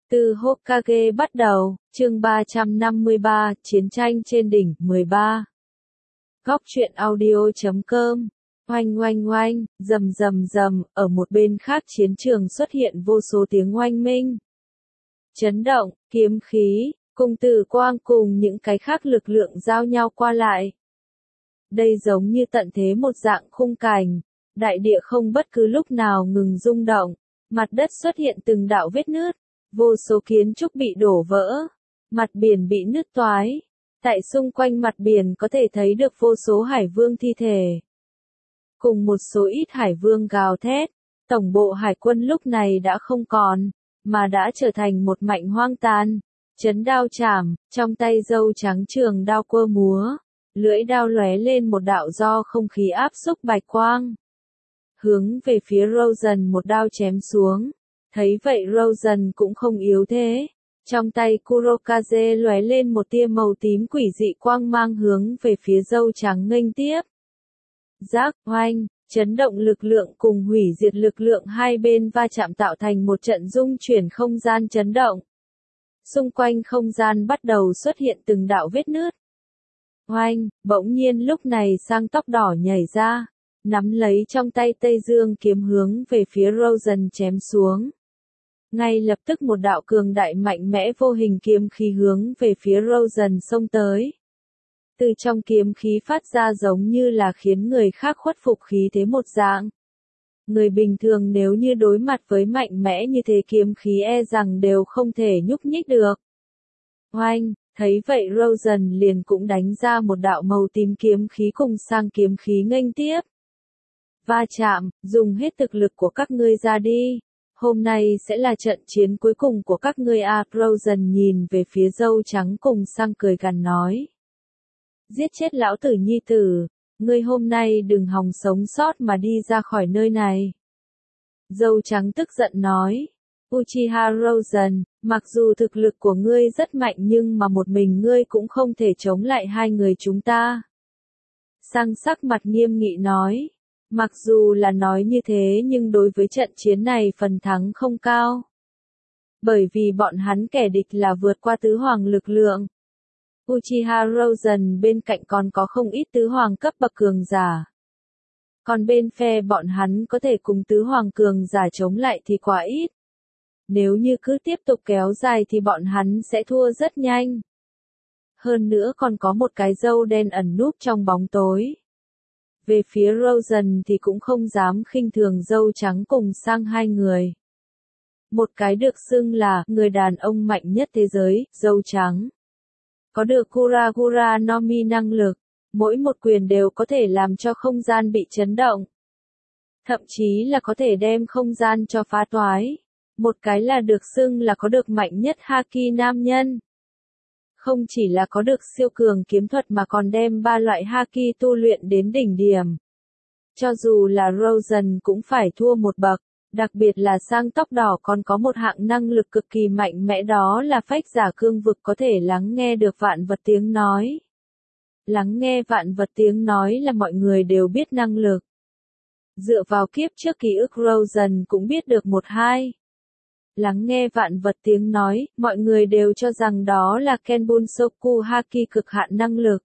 Từ Hokage bắt đầu, chương 353, Chiến tranh trên đỉnh, 13. Góc truyện audio.com. Oanh oanh oanh, rầm rầm rầm, ở một bên khác chiến trường xuất hiện vô số tiếng oanh minh. Chấn động, kiếm khí, cùng tử quang cùng những cái khác lực lượng giao nhau qua lại. Đây giống như tận thế một dạng khung cảnh, đại địa không bất cứ lúc nào ngừng rung động, mặt đất xuất hiện từng đạo vết nứt. Vô số kiến trúc bị đổ vỡ, mặt biển bị nứt toái. Tại xung quanh mặt biển có thể thấy được vô số hải vương thi thể. Cùng một số ít hải vương gào thét, tổng bộ hải quân lúc này đã không còn, mà đã trở thành một mảnh hoang tàn. Chấn đao chảm, trong tay dâu trắng trường đao quơ múa, lưỡi đao lóe lên một đạo do không khí áp xúc bạch quang. Hướng về phía Rosen một đao chém xuống. Thấy vậy Rosen cũng không yếu thế. Trong tay Kurokaze lóe lên một tia màu tím quỷ dị quang mang hướng về phía dâu trắng nghênh tiếp. Rác, oanh, chấn động lực lượng cùng hủy diệt lực lượng hai bên va chạm tạo thành một trận rung chuyển không gian chấn động. Xung quanh không gian bắt đầu xuất hiện từng đạo vết nứt. Oanh, bỗng nhiên lúc này sang tóc đỏ nhảy ra, nắm lấy trong tay Tây Dương kiếm hướng về phía Rosen chém xuống. Ngay lập tức một đạo cường đại mạnh mẽ vô hình kiếm khí hướng về phía Rosen xông tới. Từ trong kiếm khí phát ra giống như là khiến người khác khuất phục khí thế một dạng. Người bình thường nếu như đối mặt với mạnh mẽ như thế kiếm khí e rằng đều không thể nhúc nhích được. Oanh, thấy vậy Rosen liền cũng đánh ra một đạo màu tím kiếm khí cùng sang kiếm khí nghênh tiếp. Va chạm, dùng hết thực lực của các ngươi ra đi. Hôm nay sẽ là trận chiến cuối cùng của các ngươi à. Rosen nhìn về phía dâu trắng cùng sang cười gằn nói. Giết chết lão tử nhi tử, ngươi hôm nay đừng hòng sống sót mà đi ra khỏi nơi này. Dâu trắng tức giận nói. Uchiha Rosen, mặc dù thực lực của ngươi rất mạnh nhưng mà một mình ngươi cũng không thể chống lại hai người chúng ta. Sang sắc mặt nghiêm nghị nói. Mặc dù là nói như thế nhưng đối với trận chiến này phần thắng không cao. Bởi vì bọn hắn kẻ địch là vượt qua tứ hoàng lực lượng. Uchiha Rosen bên cạnh còn có không ít tứ hoàng cấp bậc cường giả. Còn bên phe bọn hắn có thể cùng tứ hoàng cường giả chống lại thì quá ít. Nếu như cứ tiếp tục kéo dài thì bọn hắn sẽ thua rất nhanh. Hơn nữa còn có một cái râu đen ẩn núp trong bóng tối. Về phía Rosen thì cũng không dám khinh thường dâu trắng cùng sang hai người. Một cái được xưng là người đàn ông mạnh nhất thế giới, dâu trắng. Có được Kuragura no Mi năng lực, mỗi một quyền đều có thể làm cho không gian bị chấn động. Thậm chí là có thể đem không gian cho phá toái. Một cái là được xưng là có được mạnh nhất Haki nam nhân. Không chỉ là có được siêu cường kiếm thuật mà còn đem ba loại Haki tu luyện đến đỉnh điểm. Cho dù là Rosen cũng phải thua một bậc, đặc biệt là sang tóc đỏ còn có một hạng năng lực cực kỳ mạnh mẽ đó là phách giả cương vực có thể lắng nghe được vạn vật tiếng nói. Lắng nghe vạn vật tiếng nói là mọi người đều biết năng lực. Dựa vào kiếp trước ký ức Rosen cũng biết được một hai. Lắng nghe vạn vật tiếng nói, mọi người đều cho rằng đó là Kenbunsoku Haki cực hạn năng lực.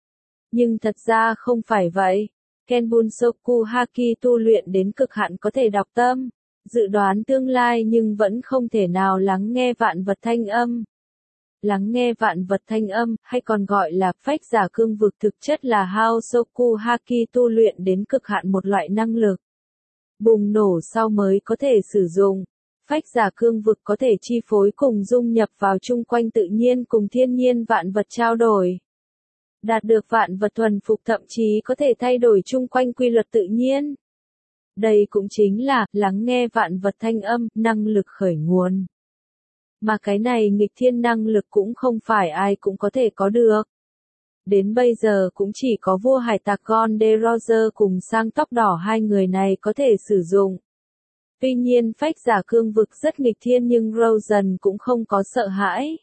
Nhưng thật ra không phải vậy. Kenbunsoku Haki tu luyện đến cực hạn có thể đọc tâm, dự đoán tương lai nhưng vẫn không thể nào lắng nghe vạn vật thanh âm. Lắng nghe vạn vật thanh âm, hay còn gọi là phách giả cương vực thực chất là Haosoku Haki tu luyện đến cực hạn một loại năng lực. Bùng nổ sau mới có thể sử dụng. Phách giả cương vực có thể chi phối cùng dung nhập vào chung quanh tự nhiên cùng thiên nhiên vạn vật trao đổi. Đạt được vạn vật thuần phục thậm chí có thể thay đổi chung quanh quy luật tự nhiên. Đây cũng chính là lắng nghe vạn vật thanh âm, năng lực khởi nguồn. Mà cái này nghịch thiên năng lực cũng không phải ai cũng có thể có được. Đến bây giờ cũng chỉ có vua hải tặc Gonde Roger cùng sang tóc đỏ hai người này có thể sử dụng. Tuy nhiên phách giả cương vực rất nghịch thiên nhưng Rosen cũng không có sợ hãi.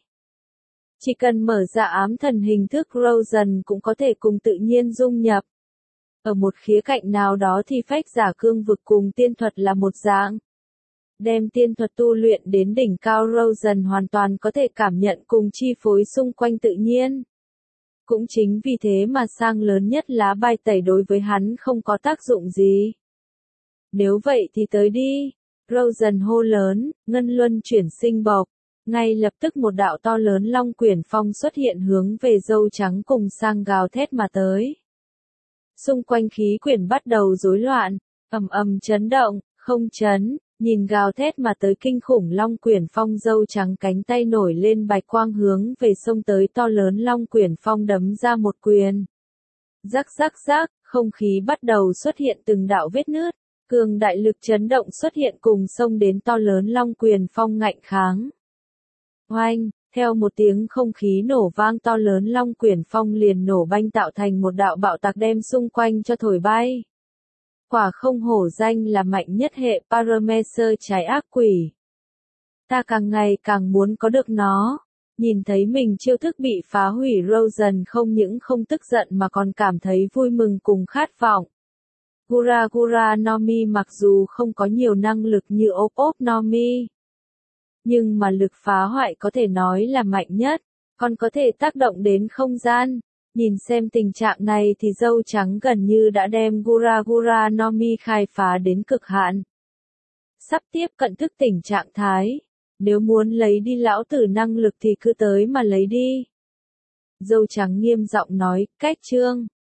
Chỉ cần mở ra ám thần hình thức Rosen cũng có thể cùng tự nhiên dung nhập. Ở một khía cạnh nào đó thì phách giả cương vực cùng tiên thuật là một dạng. Đem tiên thuật tu luyện đến đỉnh cao, Rosen hoàn toàn có thể cảm nhận cùng chi phối xung quanh tự nhiên. Cũng chính vì thế mà sang lớn nhất lá bài tẩy đối với hắn không có tác dụng gì. Nếu vậy thì tới đi. Rosen hô lớn, ngân luân chuyển sinh bộc. Ngay lập tức một đạo to lớn long quyển phong xuất hiện hướng về dâu trắng cùng sang gào thét mà tới. Xung quanh khí quyển bắt đầu rối loạn, ầm ầm chấn động, không chấn, nhìn gào thét mà tới kinh khủng long quyển phong, dâu trắng cánh tay nổi lên bạch quang hướng về sông tới to lớn long quyển phong đấm ra một quyền. Rắc rắc rắc, không khí bắt đầu xuất hiện từng đạo vết nứt, cường đại lực chấn động xuất hiện cùng sông đến to lớn long quyển phong ngạnh kháng. Oanh, theo một tiếng không khí nổ vang, to lớn long quyển phong liền nổ banh tạo thành một đạo bạo tạc đem xung quanh cho thổi bay. Quả không hổ danh là mạnh nhất hệ Paramecer trái ác quỷ. Ta càng ngày càng muốn có được nó. Nhìn thấy mình chiêu thức bị phá hủy, Rosen không những không tức giận mà còn cảm thấy vui mừng cùng khát vọng. Gura Gura no Mi mặc dù không có nhiều năng lực như Op Op no Mi, nhưng mà lực phá hoại có thể nói là mạnh nhất, còn có thể tác động đến không gian. Nhìn xem tình trạng này thì dâu trắng gần như đã đem Gura Gura no Mi khai phá đến cực hạn. Sắp tiếp cận thức tỉnh trạng thái. Nếu muốn lấy đi lão tử năng lực thì cứ tới mà lấy đi. Dâu trắng nghiêm giọng nói, cách chương.